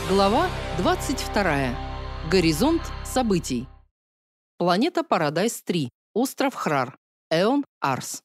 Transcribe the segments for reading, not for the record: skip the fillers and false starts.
Глава 22. Горизонт событий. Планета Парадайз-3. Остров Храр. Эон Арс.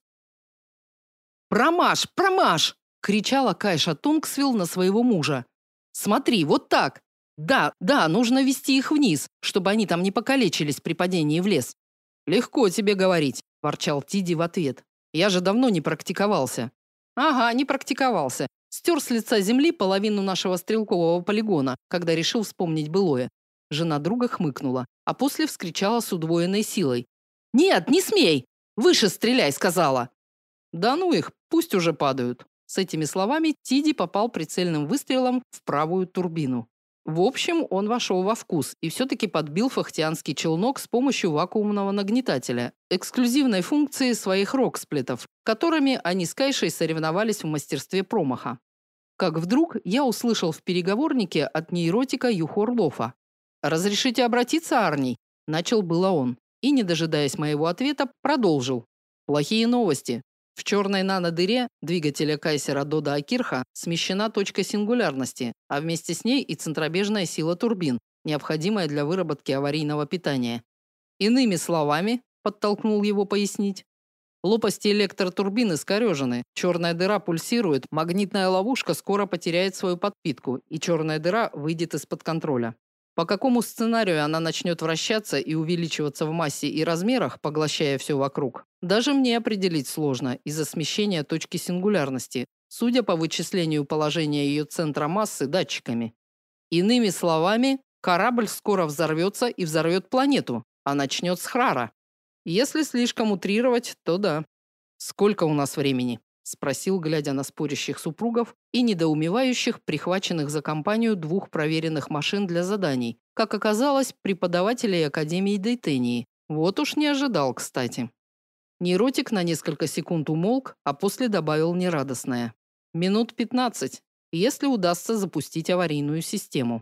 «Промаш! Промаш!» – кричала Кайша Тунгсвилл на своего мужа. «Смотри, вот так! Да, нужно вести их вниз, чтобы они там не покалечились при падении в лес». «Легко тебе говорить», – ворчал Тиди в ответ. «Я же давно не практиковался». «Ага, не практиковался. Стер с лица земли половину нашего стрелкового полигона, когда решил вспомнить былое». Жена друга хмыкнула, а после вскричала с удвоенной силой. «Нет, не смей! Выше стреляй!» – сказала. «Да ну их, пусть уже падают». С этими словами Тиди попал прицельным выстрелом в правую турбину. В общем, он вошел во вкус и все-таки подбил фахтианский челнок с помощью вакуумного нагнетателя, эксклюзивной функции своих роксплитов, которыми они с Кайшей соревновались в мастерстве промаха. Как вдруг я услышал в переговорнике от нейротика Юхорлофа. «Разрешите обратиться, Арний?» – начал было он. И, не дожидаясь моего ответа, продолжил. «Плохие новости. В черной нанодыре двигателя Кайсера Дода Акирха смещена точка сингулярности, а вместе с ней и центробежная сила турбин, необходимая для выработки аварийного питания. Иными словами, подтолкнул его пояснить, лопасти электротурбин искорежены, черная дыра пульсирует, магнитная ловушка скоро потеряет свою подпитку, и черная дыра выйдет из-под контроля. По какому сценарию она начнет вращаться и увеличиваться в массе и размерах, поглощая все вокруг, даже мне определить сложно из-за смещения точки сингулярности, судя по вычислению положения ее центра массы датчиками. Иными словами, корабль скоро взорвется и взорвет планету, а начнет с Храра. Если слишком утрировать, то да. «Сколько у нас времени?» – спросил, глядя на спорящих супругов и недоумевающих, прихваченных за компанию двух проверенных машин для заданий, как оказалось, преподавателей Академии Дейтении. Вот уж не ожидал, кстати. Нейротик на несколько секунд умолк, а после добавил нерадостное. «Минут 15, если удастся запустить аварийную систему».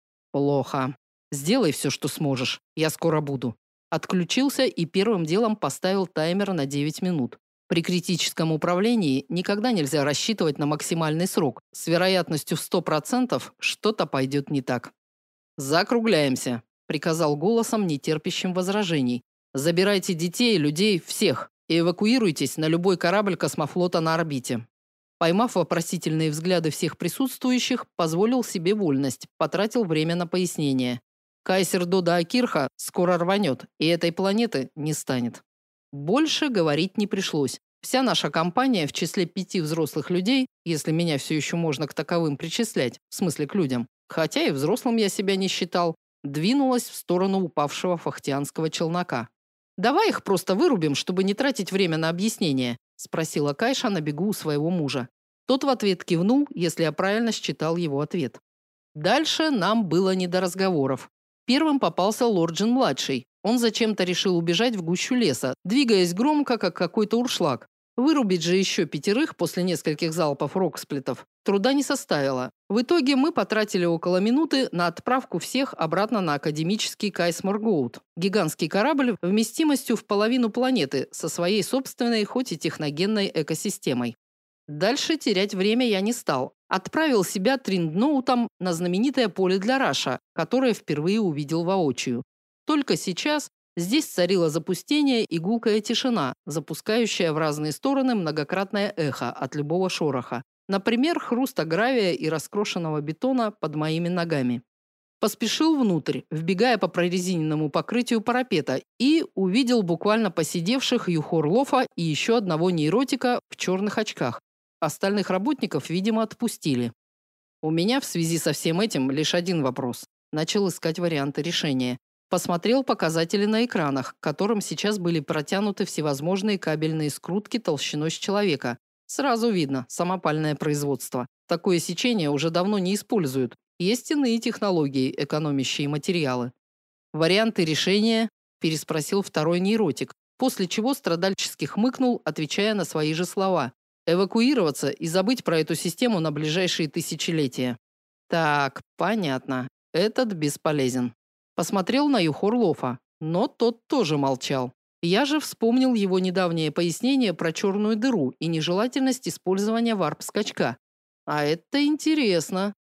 «Плохо. Сделай все, что сможешь. Я скоро буду». Отключился и первым делом поставил таймер на 9 минут. При критическом управлении никогда нельзя рассчитывать на максимальный срок. С вероятностью в 100% что-то пойдет не так. «Закругляемся», – приказал голосом, нетерпящим возражений. «Забирайте детей, людей, всех, и эвакуируйтесь на любой корабль космофлота на орбите». Поймав вопросительные взгляды всех присутствующих, позволил себе вольность, потратил время на пояснение. Кайсер Дода Акирха скоро рванет, и этой планеты не станет. Больше говорить не пришлось. Вся наша компания в числе 5 взрослых людей, если меня все еще можно к таковым причислять, в смысле к людям, хотя и взрослым я себя не считал, двинулась в сторону упавшего фахтианского челнока. «Давай их просто вырубим, чтобы не тратить время на объяснение», спросила Кайша на бегу у своего мужа. Тот в ответ кивнул, если я правильно считал его ответ. Дальше нам было не до разговоров. Первым попался Лорджин-младший. Он зачем-то решил убежать в гущу леса, двигаясь громко, как какой-то уршлаг. Вырубить же еще 5 после нескольких залпов роксплитов труда не составило. В итоге мы потратили около минуты на отправку всех обратно на академический Кайсморгоут. Гигантский корабль вместимостью в половину планеты со своей собственной, хоть и техногенной экосистемой. Дальше терять время я не стал. Отправил себя триндноутом на знаменитое поле для Раша, которое впервые увидел воочию. Только сейчас здесь царило запустение и гулкая тишина, запускающая в разные стороны многократное эхо от любого шороха. Например, хруста гравия и раскрошенного бетона под моими ногами. Поспешил внутрь, вбегая по прорезиненному покрытию парапета, и увидел буквально посидевших Юхорлофа и еще одного нейротика в черных очках. Остальных работников, видимо, отпустили. У меня в связи со всем этим лишь один вопрос. Начал искать варианты решения. Посмотрел показатели на экранах, к которым сейчас были протянуты всевозможные кабельные скрутки толщиной с человека. Сразу видно, самопальное производство. Такое сечение уже давно не используют. Есть иные технологии, экономящие материалы. «Варианты решения?» – переспросил второй нейротик, после чего страдальчески хмыкнул, отвечая на свои же слова. «Эвакуироваться и забыть про эту систему на ближайшие тысячелетия». Так, понятно. Этот бесполезен. Посмотрел на Юхорлофа, но тот тоже молчал. Я же вспомнил его недавнее пояснение про черную дыру и нежелательность использования варп-скачка. А это интересно.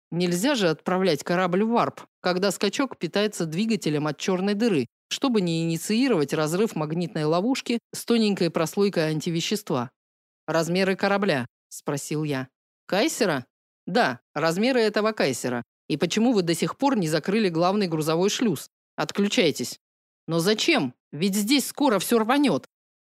Нельзя же отправлять корабль в варп, когда скачок питается двигателем от черной дыры, чтобы не инициировать разрыв магнитной ловушки с тоненькой прослойкой антивещества. «Размеры корабля?» – спросил я. «Кайсера?» «Да, размеры этого кайсера. И почему вы до сих пор не закрыли главный грузовой шлюз? Отключайтесь». «Но зачем? Ведь здесь скоро все рванет».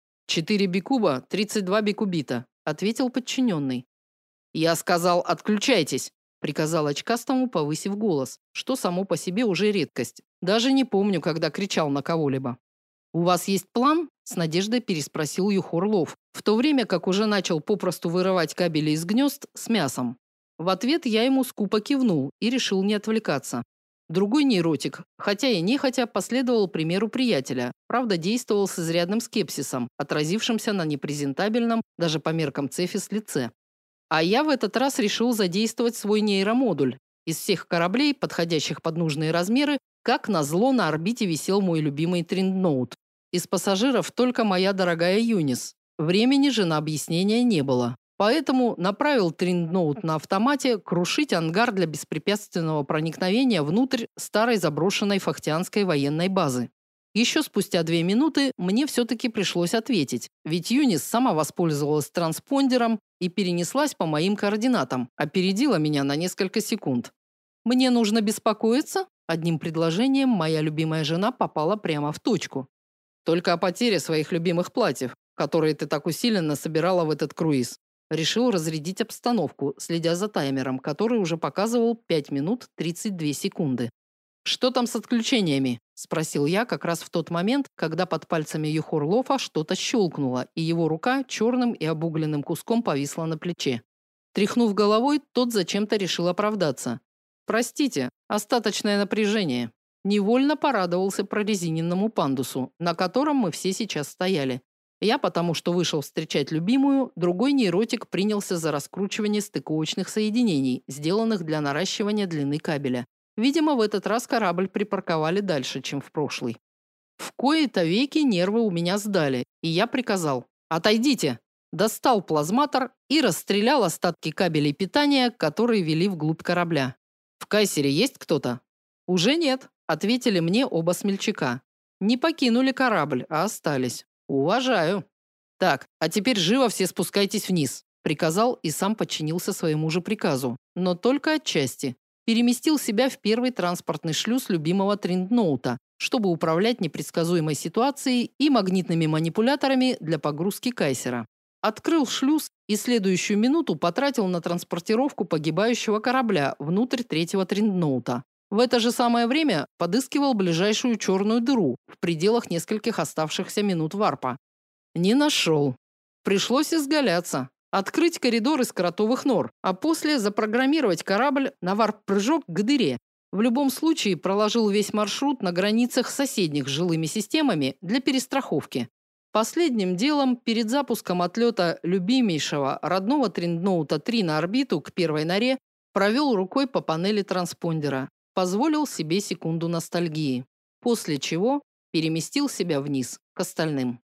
4 бикуба, 32 бикубита», – ответил подчиненный. «Я сказал, отключайтесь», – приказал очкастому, повысив голос, что само по себе уже редкость. Даже не помню, когда кричал на кого-либо. «У вас есть план?» – с надеждой переспросил Юхорлов, в то время как уже начал попросту вырывать кабели из гнезд с мясом. В ответ я ему скупо кивнул и решил не отвлекаться. Другой нейротик, хотя и нехотя, последовал примеру приятеля, правда, действовал с изрядным скепсисом, отразившимся на непрезентабельном, даже по меркам Цефис, лице. А я в этот раз решил задействовать свой нейромодуль. Из всех кораблей, подходящих под нужные размеры, как назло, на орбите висел мой любимый Триндноут. Из пассажиров только моя дорогая Юнис. Времени же на объяснение не было. Поэтому направил Триндноут на автомате крушить ангар для беспрепятственного проникновения внутрь старой заброшенной фахтианской военной базы. Еще спустя 2 минуты мне все-таки пришлось ответить, ведь Юнис сама воспользовалась транспондером и перенеслась по моим координатам, опередила меня на несколько секунд. «Мне нужно беспокоиться?» Одним предложением моя любимая жена попала прямо в точку. «Только о потере своих любимых платьев, которые ты так усиленно собирала в этот круиз». Решил разрядить обстановку, следя за таймером, который уже показывал 5 минут 32 секунды. «Что там с отключениями?» – спросил я как раз в тот момент, когда под пальцами Юхорлофа что-то щелкнуло, и его рука черным и обугленным куском повисла на плече. Тряхнув головой, тот зачем-то решил оправдаться. «Простите, остаточное напряжение». Невольно порадовался прорезиненному пандусу, на котором мы все сейчас стояли. Я потому, что вышел встречать любимую, другой нейротик принялся за раскручивание стыковочных соединений, сделанных для наращивания длины кабеля. Видимо, в этот раз корабль припарковали дальше, чем в прошлый. В кои-то веки нервы у меня сдали, и я приказал: «Отойдите!» Достал плазматор и расстрелял остатки кабелей питания, которые вели вглубь корабля. «В кайсере есть кто-то?» «Уже нет», – ответили мне оба смельчака. «Не покинули корабль, а остались». «Уважаю». «Так, а теперь живо все спускайтесь вниз», – приказал и сам подчинился своему же приказу, но только отчасти. Переместил себя в первый транспортный шлюз любимого Триндноута, чтобы управлять непредсказуемой ситуацией и магнитными манипуляторами для погрузки кайсера. Открыл шлюз и следующую минуту потратил на транспортировку погибающего корабля внутрь третьего Триндноута. В это же самое время подыскивал ближайшую черную дыру в пределах нескольких оставшихся минут варпа. Не нашел. Пришлось изгаляться, открыть коридор из кротовых нор, а после запрограммировать корабль на варп-прыжок к дыре. В любом случае проложил весь маршрут на границах соседних с жилыми системами для перестраховки. Последним делом, перед запуском отлета любимейшего родного Триндноута-3 на орбиту к первой норе, провел рукой по панели транспондера. Позволил себе секунду ностальгии, после чего переместил себя вниз, к остальным.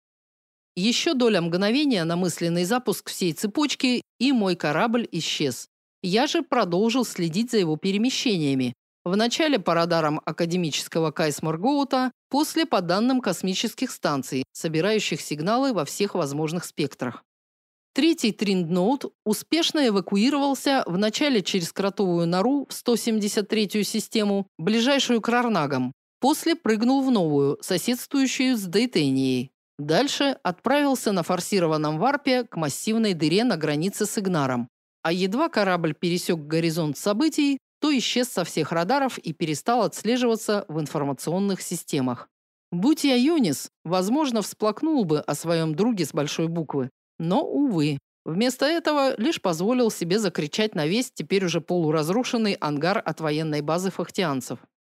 Еще доля мгновения на мысленный запуск всей цепочки, и мой корабль исчез. Я же продолжил следить за его перемещениями. Вначале по радарам академического Кайсморгоута, после по данным космических станций, собирающих сигналы во всех возможных спектрах. Третий Триндноут успешно эвакуировался вначале через кротовую нору в 173-ю систему, ближайшую к Рарнагам. После прыгнул в новую, соседствующую с Дейтенией. Дальше отправился на форсированном варпе к массивной дыре на границе с Игнаром. А едва корабль пересек горизонт событий, то исчез со всех радаров и перестал отслеживаться в информационных системах. Будь я Юнис, возможно, всплакнул бы о своем друге с большой буквы. Но, увы, вместо этого лишь позволил себе закричать на весь теперь уже полуразрушенный ангар от военной базы фахтианцев.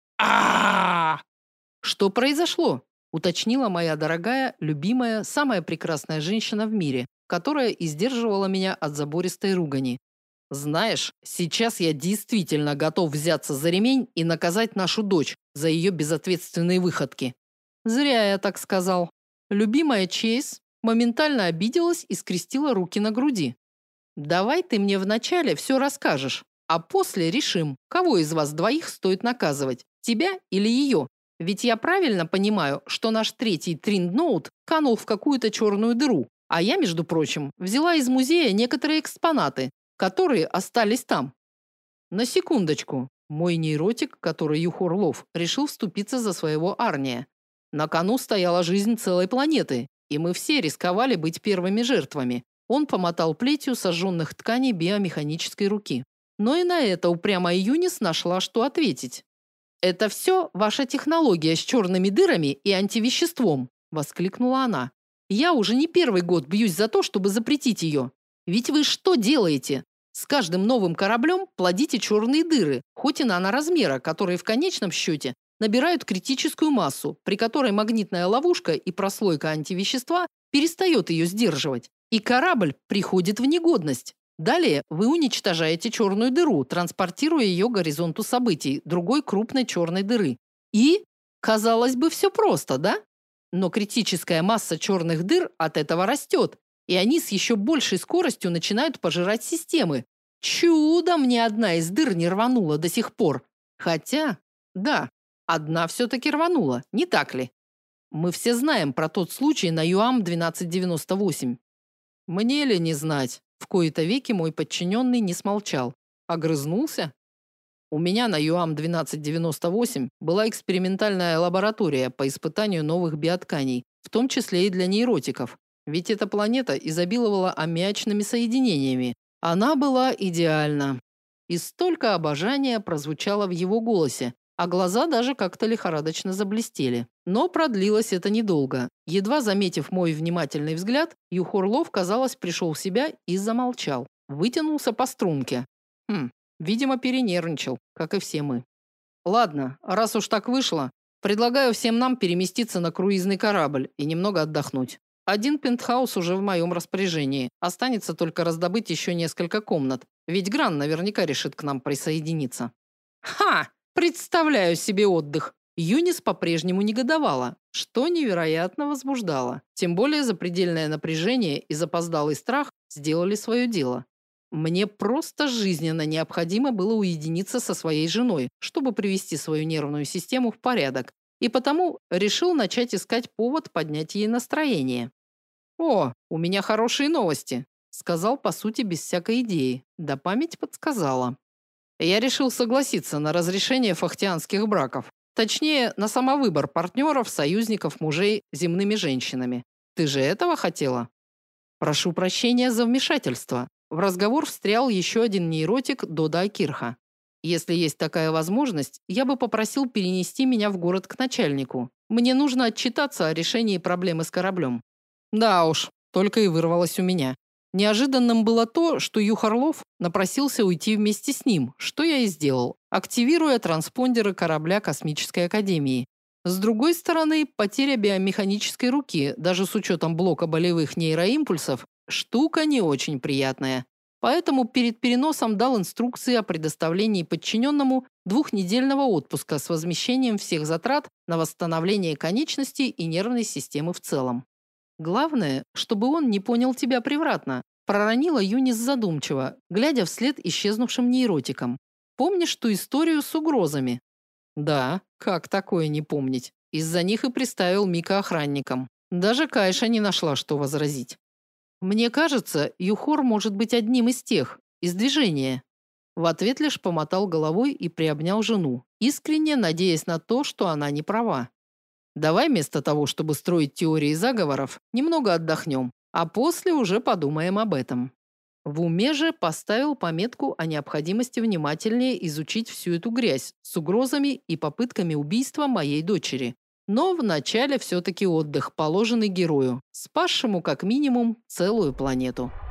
а «Что произошло?» – уточнила моя дорогая, любимая, самая прекрасная женщина в мире, которая издерживала меня от забористой ругани. «Знаешь, сейчас я действительно готов взяться за ремень и наказать нашу дочь за ее безответственные выходки». Зря я так сказал. Любимая Чейз моментально обиделась и скрестила руки на груди. «Давай ты мне вначале все расскажешь, А после решим, кого из вас двоих стоит наказывать, тебя или ее. Ведь я правильно понимаю, что наш третий Триндноут канул в какую-то черную дыру, а я, между прочим, взяла из музея некоторые экспонаты, которые остались там. На секундочку. Мой нейротик, который Юхорлов, решил вступиться за своего Арния. На кону стояла жизнь целой планеты, и мы все рисковали быть первыми жертвами. Он помотал плетью сожженных тканей биомеханической руки. Но и на это упрямая Юнис нашла, что ответить. «Это все ваша технология с черными дырами и антивеществом», – воскликнула она. «Я уже не первый год бьюсь за то, чтобы запретить ее. Ведь вы что делаете? С каждым новым кораблем плодите черные дыры, хоть и наноразмера, которые в конечном счете набирают критическую массу, при которой магнитная ловушка и прослойка антивещества перестает ее сдерживать, и корабль приходит в негодность. Далее вы уничтожаете черную дыру, транспортируя ее к горизонту событий другой крупной черной дыры. И, казалось бы, все просто, да? Но критическая масса черных дыр от этого растет, и они с еще большей скоростью начинают пожирать системы. Чудом ни одна из дыр не рванула до сих пор. Хотя, да, одна все-таки рванула, не так ли? Мы все знаем про тот случай на ЮАМ-1298. Мне ли не знать? В кои-то веки мой подчиненный не смолчал. Огрызнулся? У меня на ЮАМ-1298 была экспериментальная лаборатория по испытанию новых биотканей, в том числе и для нейротиков. Ведь эта планета изобиловала аммиачными соединениями. Она была идеальна. И столько обожания прозвучало в его голосе, а глаза даже как-то лихорадочно заблестели. Но продлилось это недолго. Едва заметив мой внимательный взгляд, Юхорлов, казалось, пришел в себя и замолчал. Вытянулся по струнке. Видимо, перенервничал, как и все мы. Ладно, раз уж так вышло, предлагаю всем нам переместиться на круизный корабль и немного отдохнуть. Один пентхаус уже в моем распоряжении. Останется только раздобыть еще несколько комнат. Ведь Гран наверняка решит к нам присоединиться. Ха! Представляю себе отдых. Юнис по-прежнему негодовала, что невероятно возбуждало. Тем более запредельное напряжение и запоздалый страх сделали свое дело. Мне просто жизненно необходимо было уединиться со своей женой, чтобы привести свою нервную систему в порядок. И потому решил начать искать повод поднять ей настроение. «О, у меня хорошие новости», – сказал, по сути, без всякой идеи. Да память подсказала. Я решил согласиться на разрешение фахтианских браков. Точнее, на самовыбор партнеров, союзников, мужей земными женщинами. Ты же этого хотела? Прошу прощения за вмешательство. В разговор встрял еще один нейротик Дода Акирха. Если есть такая возможность, я бы попросил перенести меня в город к начальнику. Мне нужно отчитаться о решении проблемы с кораблем. Да уж, только и вырвалось у меня. Неожиданным было то, что Юхорлов напросился уйти вместе с ним, что я и сделал, активируя транспондеры корабля Космической Академии. С другой стороны, потеря биомеханической руки, даже с учетом блока болевых нейроимпульсов, штука не очень приятная. Поэтому перед переносом дал инструкции о предоставлении подчиненному двухнедельного отпуска с возмещением всех затрат на восстановление конечностей и нервной системы в целом. Главное, чтобы он не понял тебя превратно, проронила Юнис задумчиво, глядя вслед исчезнувшим нейротикам. Помнишь ту историю с угрозами? Да, как такое не помнить? Из-за них и приставил Мика охранником. Даже Кайша не нашла, что возразить. Мне кажется, Юхор может быть одним из тех, из движения. В ответ лишь помотал головой и приобнял жену, искренне надеясь на то, что она не права. Давай вместо того, чтобы строить теории заговоров, немного отдохнем, а после уже подумаем об этом. В уме же поставил пометку о необходимости внимательнее изучить всю эту грязь с угрозами и попытками убийства моей дочери. Но вначале все-таки отдых, положенный герою, спасшему как минимум целую планету.